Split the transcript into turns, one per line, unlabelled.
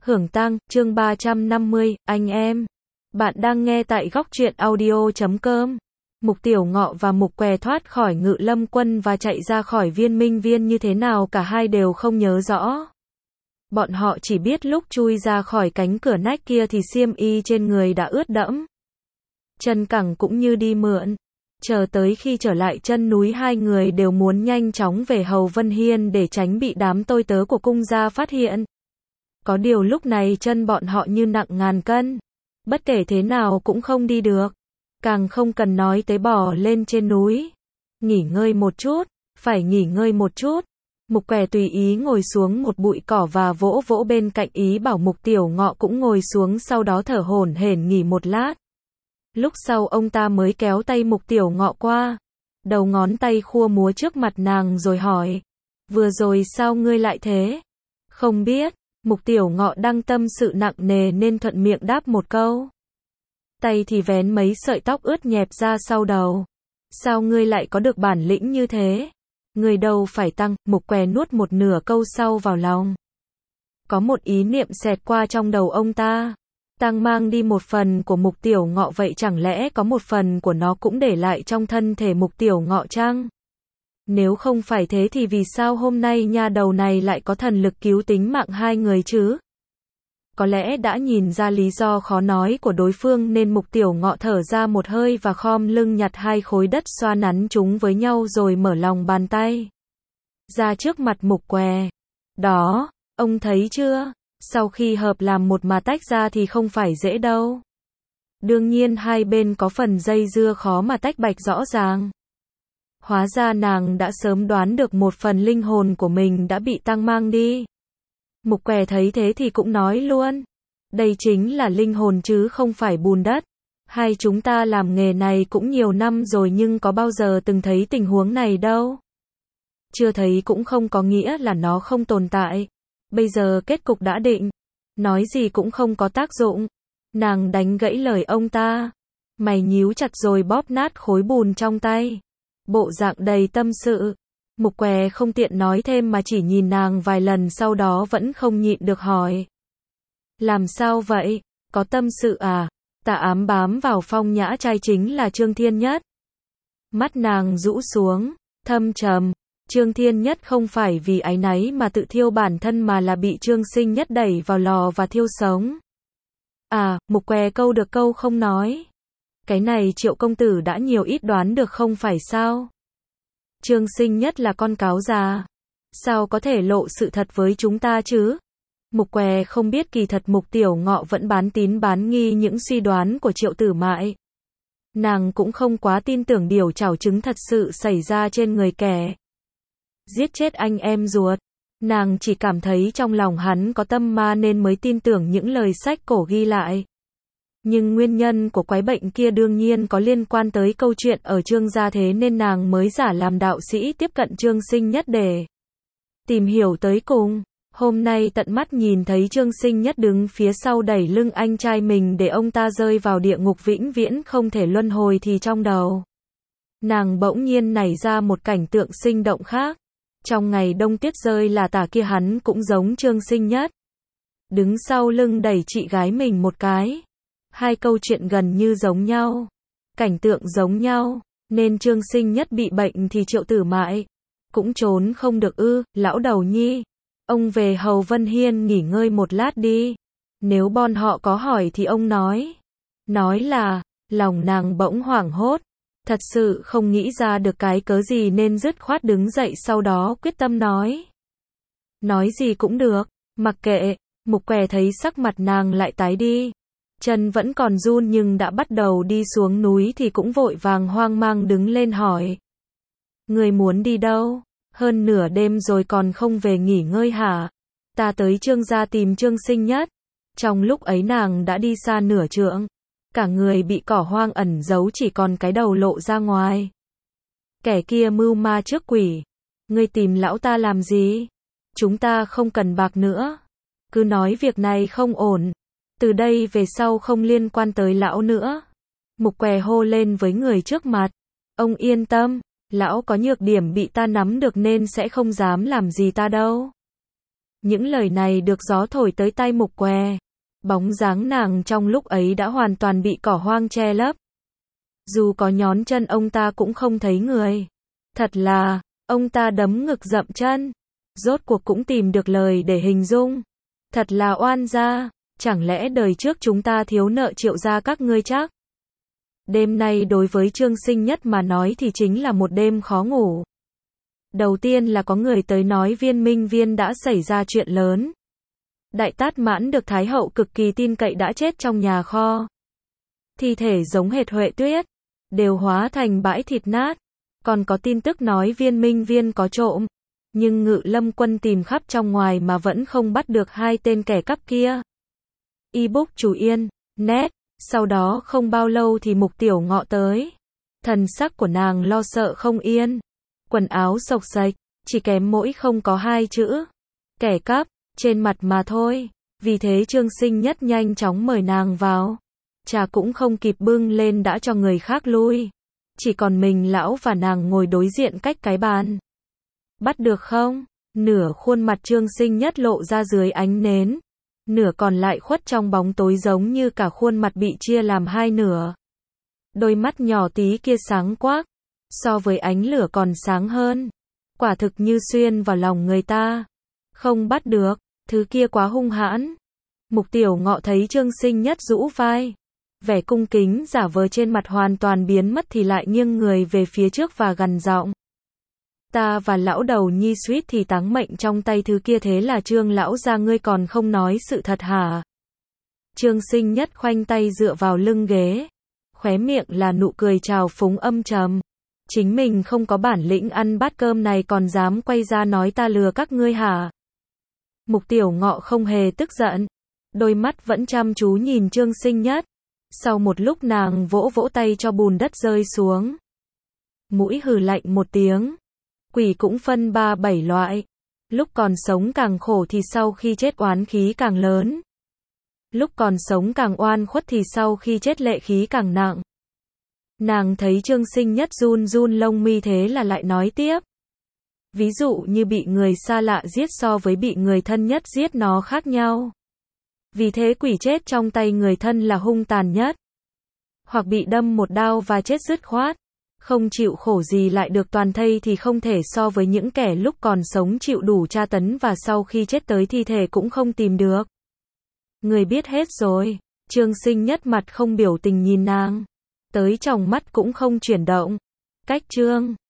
Hưởng Tăng, chương 350, anh em. Bạn đang nghe tại góc truyện audio.com. Mục Tiểu Ngọ và Mục Què thoát khỏi Ngự Lâm Quân và chạy ra khỏi Viên Minh Viên như thế nào cả hai đều không nhớ rõ. Bọn họ chỉ biết lúc chui ra khỏi cánh cửa nách kia thì xiêm y trên người đã ướt đẫm. Chân cẳng cũng như đi mượn. Chờ tới khi trở lại chân núi hai người đều muốn nhanh chóng về Hầu Vân Hiên để tránh bị đám tôi tớ của cung gia phát hiện. Có điều lúc này chân bọn họ như nặng ngàn cân. Bất kể thế nào cũng không đi được. Càng không cần nói tới bỏ lên trên núi. Nghỉ ngơi một chút, phải nghỉ ngơi một chút. Mục Què tùy ý ngồi xuống một bụi cỏ và vỗ vỗ bên cạnh ý bảo Mục Tiểu Ngọ cũng ngồi xuống, sau đó thở hổn hển nghỉ một lát. Lúc sau ông ta mới kéo tay Mục Tiểu Ngọ qua. Đầu ngón tay khua múa trước mặt nàng rồi hỏi. Vừa rồi sao ngươi lại thế? Không biết. Mục Tiểu Ngọ đang tâm sự nặng nề nên thuận miệng đáp một câu. Tay thì vén mấy sợi tóc ướt nhẹp ra sau đầu. Sao ngươi lại có được bản lĩnh như thế? Ngươi đâu phải Tăng. Mục Què nuốt một nửa câu sau vào lòng. Có một ý niệm xẹt qua trong đầu ông ta. Tăng mang đi một phần của Mục Tiểu Ngọ, vậy chẳng lẽ có một phần của nó cũng để lại trong thân thể Mục Tiểu Ngọ chăng? Nếu không phải thế thì vì sao hôm nay nha đầu này lại có thần lực cứu tính mạng hai người chứ? Có lẽ đã nhìn ra lý do khó nói của đối phương nên Mục Tiểu Ngọ thở ra một hơi và khom lưng nhặt hai khối đất xoa nắn chúng với nhau rồi mở lòng bàn tay ra trước mặt Mục Què. Đó, ông thấy chưa? Sau khi hợp làm một mà tách ra thì không phải dễ đâu. Đương nhiên hai bên có phần dây dưa khó mà tách bạch rõ ràng. Hóa ra nàng đã sớm đoán được một phần linh hồn của mình đã bị Tăng mang đi. Mục Què thấy thế thì cũng nói luôn. Đây chính là linh hồn chứ không phải bùn đất. Hai chúng ta làm nghề này cũng nhiều năm rồi nhưng có bao giờ từng thấy tình huống này đâu. Chưa thấy cũng không có nghĩa là nó không tồn tại. Bây giờ kết cục đã định. Nói gì cũng không có tác dụng. Nàng đánh gãy lời ông ta. Mày nhíu chặt rồi bóp nát khối bùn trong tay. Bộ dạng đầy tâm sự. Mục Què không tiện nói thêm mà chỉ nhìn nàng vài lần, sau đó vẫn không nhịn được hỏi. Làm sao vậy? Có tâm sự à? Tà ám bám vào Phong Nhã trai chính là Trương Thiên Nhất. Mắt nàng rũ xuống, thâm trầm. Trương Thiên Nhất không phải vì áy náy mà tự thiêu bản thân mà là bị Trương Sinh Nhất đẩy vào lò và thiêu sống. À, Mục Què câu được câu không nói. Cái này Triệu công tử đã nhiều ít đoán được không phải sao? Trương Sinh Nhất là con cáo già. Sao có thể lộ sự thật với chúng ta chứ? Mục Què không biết kỳ thật Mục Tiểu Ngọ vẫn bán tín bán nghi những suy đoán của Triệu Tử Mại. Nàng cũng không quá tin tưởng điều trảo chứng thật sự xảy ra trên người kẻ giết chết anh em ruột. Nàng chỉ cảm thấy trong lòng hắn có tâm ma nên mới tin tưởng những lời sách cổ ghi lại. Nhưng nguyên nhân của quái bệnh kia đương nhiên có liên quan tới câu chuyện ở Trương gia, thế nên nàng mới giả làm đạo sĩ tiếp cận Trương Sinh Nhất để tìm hiểu tới cùng. Hôm nay tận mắt nhìn thấy Trương Sinh Nhất đứng phía sau đẩy lưng anh trai mình để ông ta rơi vào địa ngục vĩnh viễn không thể luân hồi thì trong đầu nàng bỗng nhiên nảy ra một cảnh tượng sinh động khác. Trong ngày đông tuyết rơi là tả kia hắn cũng giống Trương Sinh Nhất. Đứng sau lưng đẩy chị gái mình một cái. Hai câu chuyện gần như giống nhau. Cảnh tượng giống nhau. Nên Trương Sinh Nhất bị bệnh thì Triệu Tử Mại cũng trốn không được ư? Lão đầu nhi, ông về Hầu Vân Hiên nghỉ ngơi một lát đi. Nếu bọn họ có hỏi thì ông nói là, lòng nàng bỗng hoảng hốt. Thật sự không nghĩ ra được cái cớ gì nên dứt khoát đứng dậy, sau đó quyết tâm nói. Nói gì cũng được, mặc kệ. Mục Què thấy sắc mặt nàng lại tái đi. Chân vẫn còn run nhưng đã bắt đầu đi xuống núi thì cũng vội vàng hoang mang đứng lên hỏi. Người muốn đi đâu? Hơn nửa đêm rồi còn không về nghỉ ngơi hả? Ta tới Trương gia tìm Trương Sinh Nhất. Trong lúc ấy nàng đã đi xa nửa trượng. Cả người bị cỏ hoang ẩn giấu, chỉ còn cái đầu lộ ra ngoài. Kẻ kia mưu ma trước quỷ. Ngươi tìm lão ta làm gì? Chúng ta không cần bạc nữa. Cứ nói việc này không ổn. Từ đây về sau không liên quan tới lão nữa. Mục Què hô lên với người trước mặt. Ông yên tâm, lão có nhược điểm bị ta nắm được nên sẽ không dám làm gì ta đâu. Những lời này được gió thổi tới tai Mục Què. Bóng dáng nàng trong lúc ấy đã hoàn toàn bị cỏ hoang che lấp. Dù có nhón chân ông ta cũng không thấy người. Thật là, ông ta đấm ngực dậm chân. Rốt cuộc cũng tìm được lời để hình dung. Thật là oan gia, chẳng lẽ đời trước chúng ta thiếu nợ Triệu gia các ngươi chắc? Đêm nay đối với Trương Sinh Nhất mà nói thì chính là một đêm khó ngủ. Đầu tiên là có người tới nói Viên Minh Viên đã xảy ra chuyện lớn. Đại Tát Mãn được Thái hậu cực kỳ tin cậy đã chết trong nhà kho. Thi thể giống hệt Huệ Tuyết, đều hóa thành bãi thịt nát. Còn có tin tức nói Viên Minh Viên có trộm. Nhưng Ngự Lâm Quân tìm khắp trong ngoài mà vẫn không bắt được hai tên kẻ cắp kia. Ebook chủ yên, net. Sau đó không bao lâu thì Mục Tiểu Ngọ tới. Thần sắc của nàng lo sợ không yên. Quần áo xộc xệch, chỉ kém mỗi không có hai chữ kẻ cắp trên mặt mà thôi. Vì thế Trương Sinh Nhất nhanh chóng mời nàng vào. Trà cũng không kịp bưng lên đã cho người khác lui. Chỉ còn mình lão và nàng ngồi đối diện cách cái bàn. Bắt được không? Nửa khuôn mặt Trương Sinh Nhất lộ ra dưới ánh nến. Nửa còn lại khuất trong bóng tối giống như cả khuôn mặt bị chia làm hai nửa. Đôi mắt nhỏ tí kia sáng quắc. So với ánh lửa còn sáng hơn. Quả thực như xuyên vào lòng người ta. Không bắt được, thứ kia quá hung hãn. Mục Tiểu Ngọ thấy Trương Sinh Nhất rũ vai. Vẻ cung kính giả vờ trên mặt hoàn toàn biến mất thì lại nghiêng người về phía trước và gằn giọng. Ta và lão đầu nhi suýt thì táng mệnh trong tay thứ kia, thế là Trương lão gia ngươi còn không nói sự thật hả? Trương Sinh Nhất khoanh tay dựa vào lưng ghế. Khóe miệng là nụ cười trào phúng âm trầm. Chính mình không có bản lĩnh ăn bát cơm này còn dám quay ra nói ta lừa các ngươi hả? Mục Tiểu Ngọ không hề tức giận. Đôi mắt vẫn chăm chú nhìn Trương Sinh Nhất. Sau một lúc nàng vỗ vỗ tay cho bùn đất rơi xuống. Mũi hừ lạnh một tiếng. Quỷ cũng phân 3-7 loại. Lúc còn sống càng khổ thì sau khi chết oán khí càng lớn. Lúc còn sống càng oan khuất thì sau khi chết lệ khí càng nặng. Nàng thấy Trương Sinh Nhất run run lông mi thế là lại nói tiếp. Ví dụ như bị người xa lạ giết so với bị người thân nhất giết nó khác nhau. Vì thế quỷ chết trong tay người thân là hung tàn nhất. Hoặc bị đâm một đao và chết dứt khoát. Không chịu khổ gì lại được toàn thây thì không thể so với những kẻ lúc còn sống chịu đủ tra tấn và sau khi chết tới thi thể cũng không tìm được. Người biết hết rồi. Trương Sinh Nhất mặt không biểu tình nhìn nàng. Tới tròng mắt cũng không chuyển động. Cách Trương